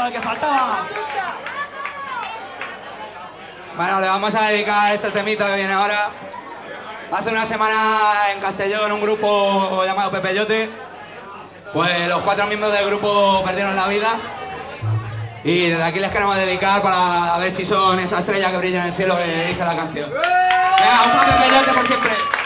el que faltaba. Bueno, le vamos a dedicar este temita que viene ahora. Hace una semana en Castellón un grupo llamado Pepeyote, pues los 4 miembros del grupo perdieron la vida y desde aquí les queremos dedicar para ver si son esa estrella que brilla en el cielo que dice la canción. Venga, un Pepeyote por siempre.